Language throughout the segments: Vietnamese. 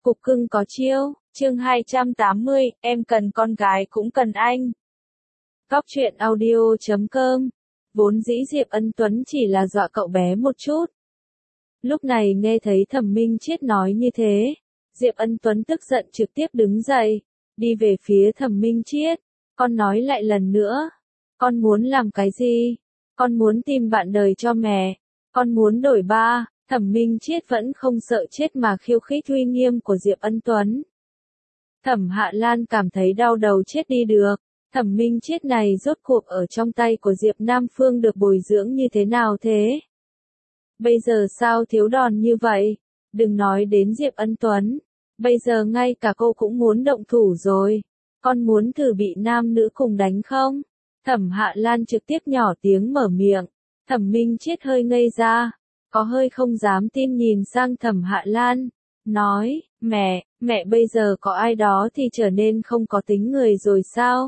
Cục cưng có chiêu, chương 280, em cần con gái cũng cần anh. Cóc truyện audio.com. Vốn dĩ Diệp Ân Tuấn chỉ là dọa cậu bé một chút. Lúc này nghe thấy Thẩm Minh Chiết nói như thế, Diệp Ân Tuấn tức giận trực tiếp đứng dậy, đi về phía Thẩm Minh Chiết. Con nói lại lần nữa, con muốn làm cái gì? Con muốn tìm bạn đời cho mẹ, con muốn đổi ba. Thẩm Minh Chiết vẫn không sợ chết mà khiêu khích uy nghiêm của Diệp Ân Tuấn. Thẩm Hạ Lan cảm thấy đau đầu chết đi được. Thẩm Minh Chiết này rốt cuộc ở trong tay của Diệp Nam Phương được bồi dưỡng như thế nào thế? Bây giờ sao thiếu đòn như vậy? Đừng nói đến Diệp Ân Tuấn. Bây giờ ngay cả cô cũng muốn động thủ rồi. Con muốn thử bị nam nữ cùng đánh không? Thẩm Hạ Lan trực tiếp nhỏ tiếng mở miệng. Thẩm Minh Chiết hơi ngây ra, có hơi không dám tin nhìn sang Thẩm Hạ Lan, nói, mẹ bây giờ có ai đó thì trở nên không có tính người rồi sao?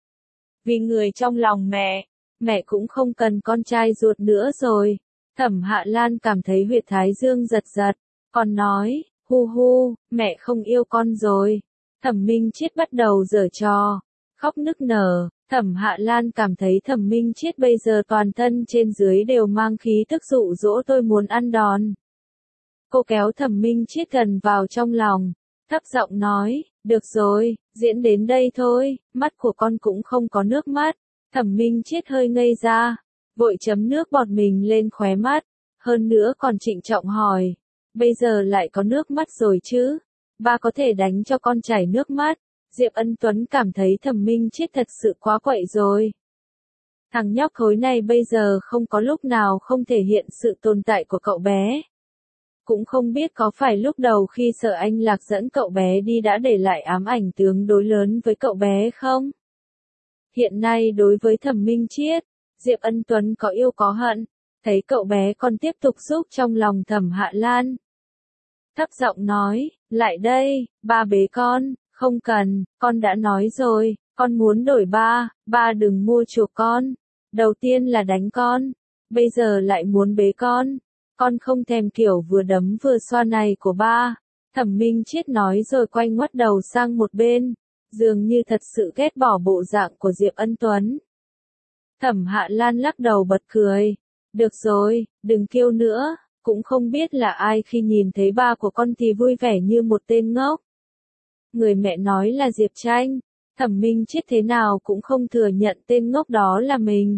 Vì người trong lòng mẹ cũng không cần con trai ruột nữa rồi. Thẩm Hạ Lan cảm thấy huyệt thái dương giật giật, còn nói, hu, mẹ không yêu con rồi. Thẩm Minh Chiết bắt đầu giở trò, khóc nức nở. Thẩm Hạ Lan cảm thấy Thẩm Minh Chiết bây giờ toàn thân trên dưới đều mang khí tức dụ dỗ tôi muốn ăn đòn. Cô kéo Thẩm Minh Chiết gần vào trong lòng, thấp giọng nói, được rồi, diễn đến đây thôi, mắt của con cũng không có nước mắt. Thẩm Minh Chiết hơi ngây ra, vội chấm nước bọt mình lên khóe mắt, hơn nữa còn trịnh trọng hỏi, bây giờ lại có nước mắt rồi chứ? Ba có thể đánh cho con chảy nước mắt. Diệp Ân Tuấn cảm thấy Thẩm Minh Chiết thật sự quá quậy rồi. Thằng nhóc khối này bây giờ không có lúc nào không thể hiện sự tồn tại của cậu bé. Cũng không biết có phải lúc đầu khi Sở Anh Lạc dẫn cậu bé đi đã để lại ám ảnh tương đối lớn với cậu bé không? Hiện nay đối với Thẩm Minh Chiết, Diệp Ân Tuấn có yêu có hận, thấy cậu bé còn tiếp tục giúp trong lòng Thẩm Hạ Lan. Thấp giọng nói, lại đây, ba bế con. Không cần, con đã nói rồi, con muốn đổi ba đừng mua chuộc con. Đầu tiên là đánh con, bây giờ lại muốn bế con không thèm kiểu vừa đấm vừa xoa này của ba. Thẩm Minh Chiết nói rồi quay ngoắt đầu sang một bên, dường như thật sự ghét bỏ bộ dạng của Diệp Ân Tuấn. Thẩm Hạ Lan lắc đầu bật cười, được rồi, đừng kêu nữa, cũng không biết là ai khi nhìn thấy ba của con thì vui vẻ như một tên ngốc. Người mẹ nói là Diệp Tranh, Thẩm Minh Chiết thế nào cũng không thừa nhận tên ngốc đó là mình.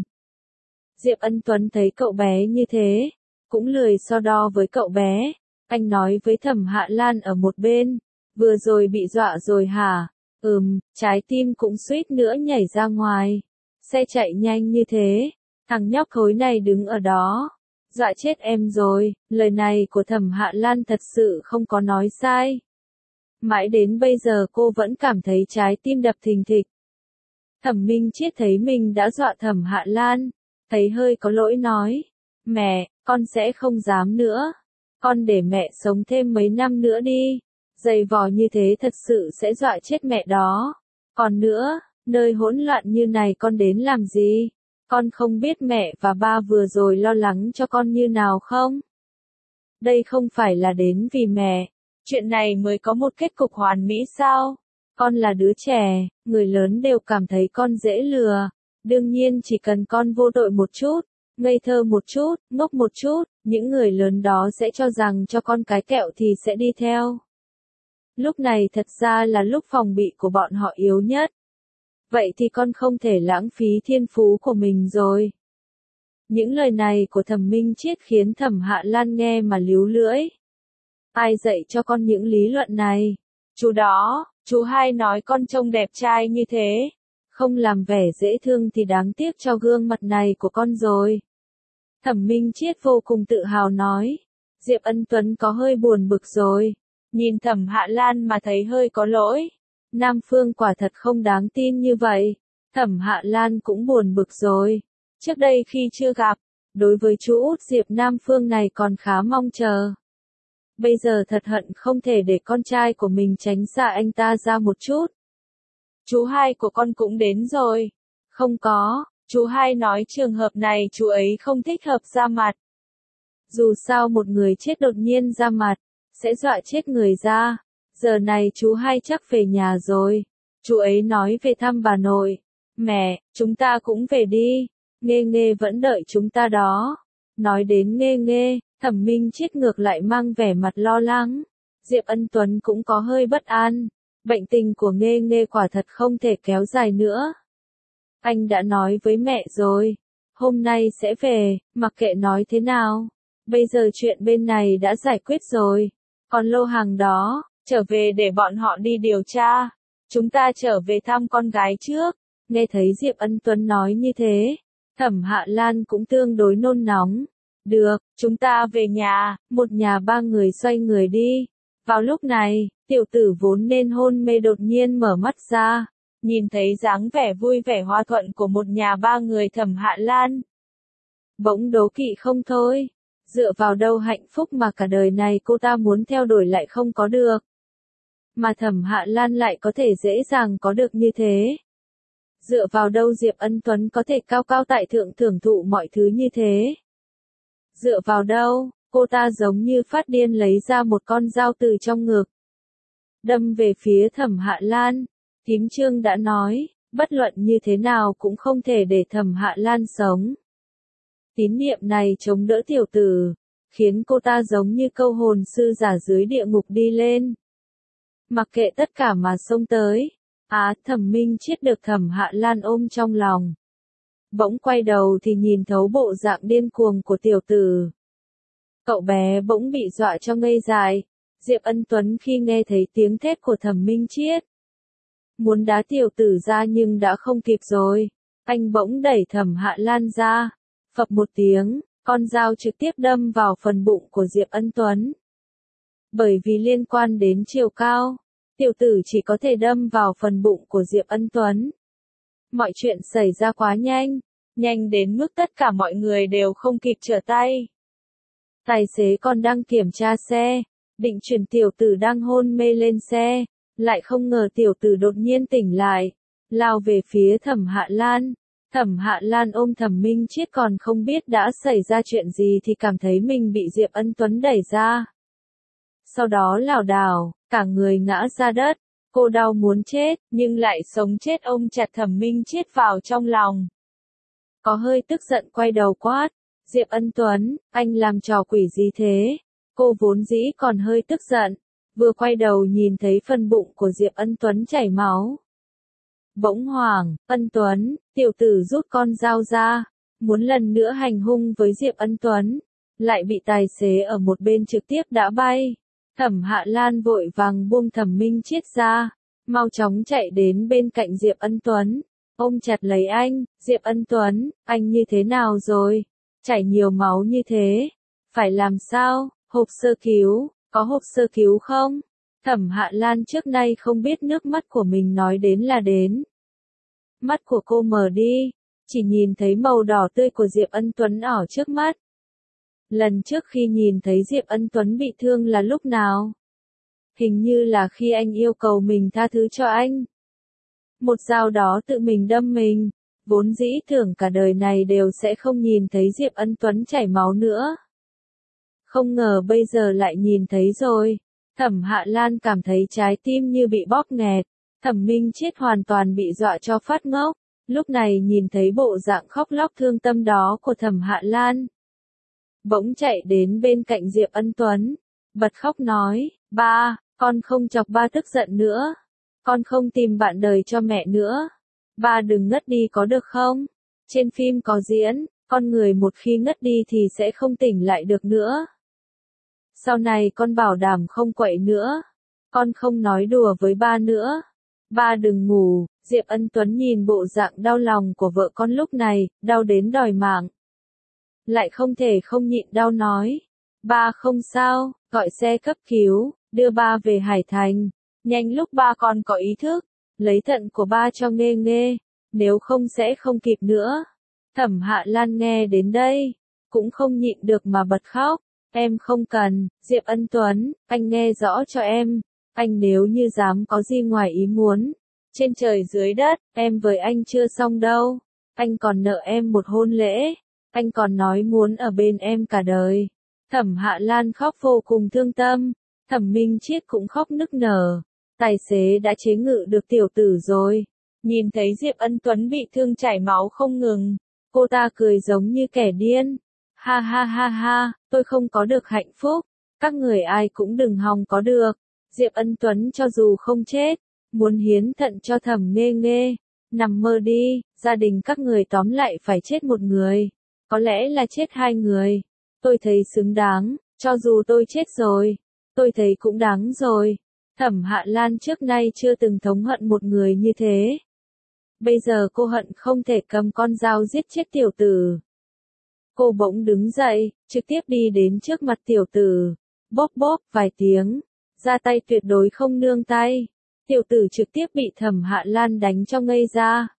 Diệp Ân Tuấn thấy cậu bé như thế, cũng lười so đo với cậu bé, anh nói với Thẩm Hạ Lan ở một bên, vừa rồi bị dọa rồi hả? Trái tim cũng suýt nữa nhảy ra ngoài. Xe chạy nhanh như thế, thằng nhóc khối này đứng ở đó, dọa chết em rồi. Lời này của Thẩm Hạ Lan thật sự không có nói sai. Mãi đến bây giờ cô vẫn cảm thấy trái tim đập thình thịch. Thẩm Minh Chiết thấy mình đã dọa Thẩm Hạ Lan, thấy hơi có lỗi nói, mẹ, con sẽ không dám nữa. Con để mẹ sống thêm mấy năm nữa đi. Giày vò như thế thật sự sẽ dọa chết mẹ đó. Còn nữa, nơi hỗn loạn như này con đến làm gì? Con không biết mẹ và ba vừa rồi lo lắng cho con như nào không? Đây không phải là đến vì mẹ. Chuyện này mới có một kết cục hoàn mỹ sao? Con là đứa trẻ, người lớn đều cảm thấy con dễ lừa. Đương nhiên chỉ cần con vô tội một chút, ngây thơ một chút, ngốc một chút, những người lớn đó sẽ cho rằng cho con cái kẹo thì sẽ đi theo. Lúc này thật ra là lúc phòng bị của bọn họ yếu nhất. Vậy thì con không thể lãng phí thiên phú của mình rồi. Những lời này của Thẩm Minh Chiết khiến Thẩm Hạ Lan nghe mà líu lưỡi. Ai dạy cho con những lý luận này? Chú đó, chú hai nói con trông đẹp trai như thế. Không làm vẻ dễ thương thì đáng tiếc cho gương mặt này của con rồi. Thẩm Minh Chiết vô cùng tự hào nói. Diệp Ân Tuấn có hơi buồn bực rồi. Nhìn Thẩm Hạ Lan mà thấy hơi có lỗi. Nam Phương quả thật không đáng tin như vậy. Thẩm Hạ Lan cũng buồn bực rồi. Trước đây khi chưa gặp, đối với chú út Diệp Nam Phương này còn khá mong chờ. Bây giờ thật hận không thể để con trai của mình tránh xa anh ta ra một chút. Chú hai của con cũng đến rồi. Không có, chú hai nói trường hợp này chú ấy không thích hợp ra mặt. Dù sao một người chết đột nhiên ra mặt, sẽ dọa chết người ra. giờ này chú hai chắc về nhà rồi. Chú ấy nói về thăm bà nội. Mẹ, chúng ta cũng về đi. Nghê Nghê vẫn đợi chúng ta đó. Nói đến Nghê Nghê, Thẩm Minh Chiết ngược lại mang vẻ mặt lo lắng. Diệp Ân Tuấn cũng có hơi bất an. Bệnh tình của Nghê Nghê quả thật không thể kéo dài nữa. Anh đã nói với mẹ rồi. Hôm nay sẽ về, mặc kệ nói thế nào. Bây giờ chuyện bên này đã giải quyết rồi. Còn lô hàng đó, trở về để bọn họ đi điều tra. Chúng ta trở về thăm con gái trước. Nghe thấy Diệp Ân Tuấn nói như thế, Thẩm Hạ Lan cũng tương đối nôn nóng. Được, chúng ta về nhà, một nhà ba người xoay người đi. Vào lúc này, tiểu tử vốn nên hôn mê đột nhiên mở mắt ra, nhìn thấy dáng vẻ vui vẻ hòa thuận của một nhà ba người Thẩm Hạ Lan. Bỗng đố kỵ không thôi, dựa vào đâu hạnh phúc mà cả đời này cô ta muốn theo đuổi lại không có được. Mà Thẩm Hạ Lan lại có thể dễ dàng có được như thế. Dựa vào đâu Diệp Ân Tuấn có thể cao cao tại thượng thưởng thụ mọi thứ như thế. Dựa vào đâu, cô ta giống như phát điên lấy ra một con dao từ trong ngực. Đâm về phía Thẩm Hạ Lan. Thím Trương đã nói, bất luận như thế nào cũng không thể để Thẩm Hạ Lan sống. Tín niệm này chống đỡ tiểu tử, khiến cô ta giống như câu hồn sư giả dưới địa ngục đi lên. Mặc kệ tất cả mà xông tới. Thẩm Minh Chiết được Thẩm Hạ Lan ôm trong lòng. Bỗng quay đầu thì nhìn thấu bộ dạng điên cuồng của tiểu tử. Cậu bé bỗng bị dọa cho ngây dại. Diệp Ân Tuấn khi nghe thấy tiếng thét của Thẩm Minh Chiết, muốn đá tiểu tử ra nhưng đã không kịp rồi. Anh bỗng đẩy Thẩm Hạ Lan ra. Phập một tiếng, con dao trực tiếp đâm vào phần bụng của Diệp Ân Tuấn. Bởi vì liên quan đến chiều cao, tiểu tử chỉ có thể đâm vào phần bụng của Diệp Ân Tuấn. Mọi chuyện xảy ra quá nhanh, nhanh đến mức tất cả mọi người đều không kịp trở tay. Tài xế còn đang kiểm tra xe, định chuyển tiểu tử đang hôn mê lên xe, lại không ngờ tiểu tử đột nhiên tỉnh lại, lao về phía Thẩm Hạ Lan. Thẩm Hạ Lan ôm Thẩm Minh Chiết còn không biết đã xảy ra chuyện gì thì cảm thấy mình bị Diệp Ân Tuấn đẩy ra. Sau đó lảo đảo, cả người ngã ra đất, cô đau muốn chết, nhưng lại sống chết ôm chặt Thẩm Minh Chiết vào trong lòng. Có hơi tức giận quay đầu quát, Diệp Ân Tuấn, anh làm trò quỷ gì thế? Cô vốn dĩ còn hơi tức giận, vừa quay đầu nhìn thấy phần bụng của Diệp Ân Tuấn chảy máu. Bỗng hoảng, Ân Tuấn, tiểu tử rút con dao ra, muốn lần nữa hành hung với Diệp Ân Tuấn, lại bị tài xế ở một bên trực tiếp đá bay. Thẩm Hạ Lan vội vàng buông Thẩm Minh Chiết ra, mau chóng chạy đến bên cạnh Diệp Ân Tuấn, ôm chặt lấy anh. Diệp Ân Tuấn, anh như thế nào rồi? Chảy nhiều máu như thế, phải làm sao? Hộp sơ cứu, có hộp sơ cứu không? Thẩm Hạ Lan trước nay không biết nước mắt của mình nói đến là đến. Mắt của cô mờ đi, chỉ nhìn thấy màu đỏ tươi của Diệp Ân Tuấn ở trước mắt. Lần trước khi nhìn thấy Diệp Ân Tuấn bị thương là lúc nào? Hình như là khi anh yêu cầu mình tha thứ cho anh. Một dao đó tự mình đâm mình, vốn dĩ tưởng cả đời này đều sẽ không nhìn thấy Diệp Ân Tuấn chảy máu nữa. Không ngờ bây giờ lại nhìn thấy rồi. Thẩm Hạ Lan cảm thấy trái tim như bị bóp nghẹt. Thẩm Minh Chiết hoàn toàn bị dọa cho phát ngốc. Lúc này nhìn thấy bộ dạng khóc lóc thương tâm đó của Thẩm Hạ Lan, bỗng chạy đến bên cạnh Diệp Ân Tuấn, bật khóc nói, ba, con không chọc ba tức giận nữa. Con không tìm bạn đời cho mẹ nữa. Ba đừng ngất đi có được không? Trên phim có diễn, con người một khi ngất đi thì sẽ không tỉnh lại được nữa. Sau này con bảo đảm không quậy nữa. Con không nói đùa với ba nữa. Ba đừng ngủ. Diệp Ân Tuấn nhìn bộ dạng đau lòng của vợ con lúc này, đau đến đòi mạng. Lại không thể không nhịn đau nói. Ba không sao, gọi xe cấp cứu, đưa ba về Hải Thành. Nhanh lúc ba con có ý thức, lấy thận của ba cho Nghê Nghê, nếu không sẽ không kịp nữa. Thẩm Hạ Lan nghe đến đây, cũng không nhịn được mà bật khóc. Em không cần, Diệp Ân Tuấn, anh nghe rõ cho em. Anh nếu như dám có gì ngoài ý muốn, trên trời dưới đất, em với anh chưa xong đâu. Anh còn nợ em một hôn lễ. Anh còn nói muốn ở bên em cả đời. Thẩm Hạ Lan khóc vô cùng thương tâm. Thẩm Minh Chiết cũng khóc nức nở. Tài xế đã chế ngự được tiểu tử rồi. Nhìn thấy Diệp Ân Tuấn bị thương chảy máu không ngừng, cô ta cười giống như kẻ điên. Ha ha ha ha, tôi không có được hạnh phúc. Các người ai cũng đừng hòng có được. Diệp Ân Tuấn cho dù không chết, muốn hiến thận cho Thẩm Nghê Nghê. Nằm mơ đi, gia đình các người tóm lại phải chết một người. Có lẽ là chết hai người. Tôi thấy xứng đáng, cho dù tôi chết rồi. Tôi thấy cũng đáng rồi. Thẩm Hạ Lan trước nay chưa từng thống hận một người như thế. Bây giờ cô hận không thể cầm con dao giết chết tiểu tử. Cô bỗng đứng dậy, trực tiếp đi đến trước mặt tiểu tử. Bóp bóp vài tiếng. Ra tay tuyệt đối không nương tay. Tiểu tử trực tiếp bị Thẩm Hạ Lan đánh cho ngây ra.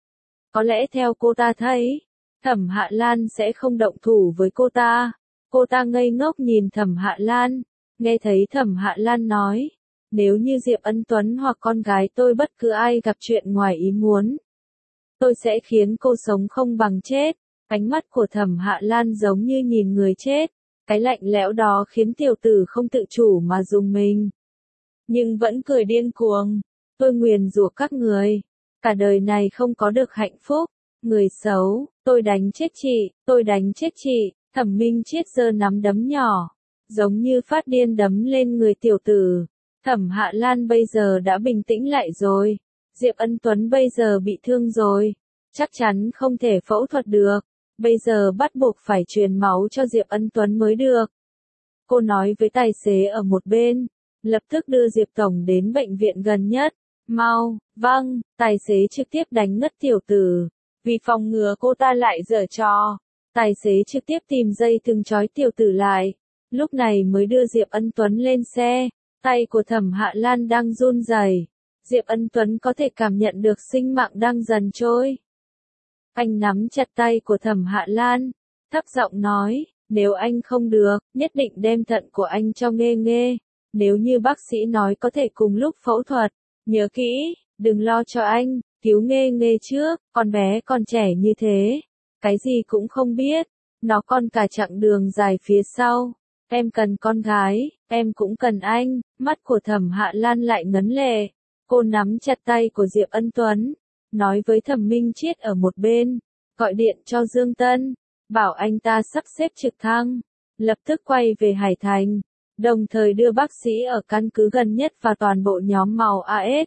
Có lẽ theo cô ta thấy, Thẩm Hạ Lan sẽ không động thủ với cô ta. Cô ta ngây ngốc nhìn Thẩm Hạ Lan. Nghe thấy Thẩm Hạ Lan nói, nếu như Diệp Ân Tuấn hoặc con gái tôi bất cứ ai gặp chuyện ngoài ý muốn, tôi sẽ khiến cô sống không bằng chết. Ánh mắt của Thẩm Hạ Lan giống như nhìn người chết. Cái lạnh lẽo đó khiến tiểu tử không tự chủ mà rùng mình. Nhưng vẫn cười điên cuồng. Tôi nguyền rủa các người. Cả đời này không có được hạnh phúc. Người xấu, tôi đánh chết chị, tôi đánh chết chị. Thẩm Minh Chiết giơ nắm đấm nhỏ, giống như phát điên đấm lên người tiểu tử. Thẩm Hạ Lan bây giờ đã bình tĩnh lại rồi. Diệp Ân Tuấn bây giờ bị thương rồi. Chắc chắn không thể phẫu thuật được. Bây giờ bắt buộc phải truyền máu cho Diệp Ân Tuấn mới được. Cô nói với tài xế ở một bên, lập tức đưa Diệp Tổng đến bệnh viện gần nhất. Mau, vâng, tài xế trực tiếp đánh ngất tiểu tử. Vì phòng ngừa cô ta lại giở trò, tài xế trực tiếp tìm dây thừng trói tiểu tử lại. Lúc này mới đưa Diệp Ân Tuấn lên xe. Tay của Thẩm Hạ Lan đang run rẩy. Diệp Ân Tuấn có thể cảm nhận được sinh mạng đang dần trôi. Anh nắm chặt tay của Thẩm Hạ Lan, thấp giọng nói, nếu anh không được, nhất định đem thận của anh cho Nghê Nghê. Nếu như bác sĩ nói có thể cùng lúc phẫu thuật, nhớ kỹ, đừng lo cho anh, cứu Nghê Nghê trước, con bé còn trẻ như thế, cái gì cũng không biết, nó còn cả chặng đường dài phía sau. Em cần con gái, em cũng cần anh. Mắt của Thẩm Hạ Lan lại ngấn lệ. Cô nắm chặt tay của Diệp Ân Tuấn, nói với Thẩm Minh Chiết ở một bên, gọi điện cho Dương Tân, bảo anh ta sắp xếp trực thăng, lập tức quay về Hải Thành, đồng thời đưa bác sĩ ở căn cứ gần nhất và toàn bộ nhóm màu AS.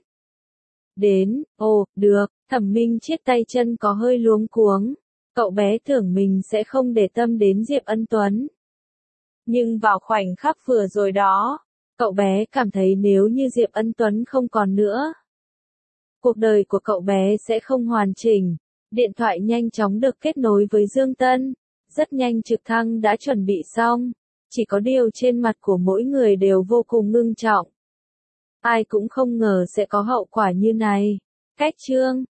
Đến, được, Thẩm Minh Chiết tay chân có hơi luống cuống, cậu bé tưởng mình sẽ không để tâm đến Diệp Ân Tuấn. Nhưng vào khoảnh khắc vừa rồi đó, cậu bé cảm thấy nếu như Diệp Ân Tuấn không còn nữa, cuộc đời của cậu bé sẽ không hoàn chỉnh. Điện thoại nhanh chóng được kết nối với Dương Tân. Rất nhanh trực thăng đã chuẩn bị xong. Chỉ có điều trên mặt của mỗi người đều vô cùng ngưng trọng. Ai cũng không ngờ sẽ có hậu quả như này. Cách chương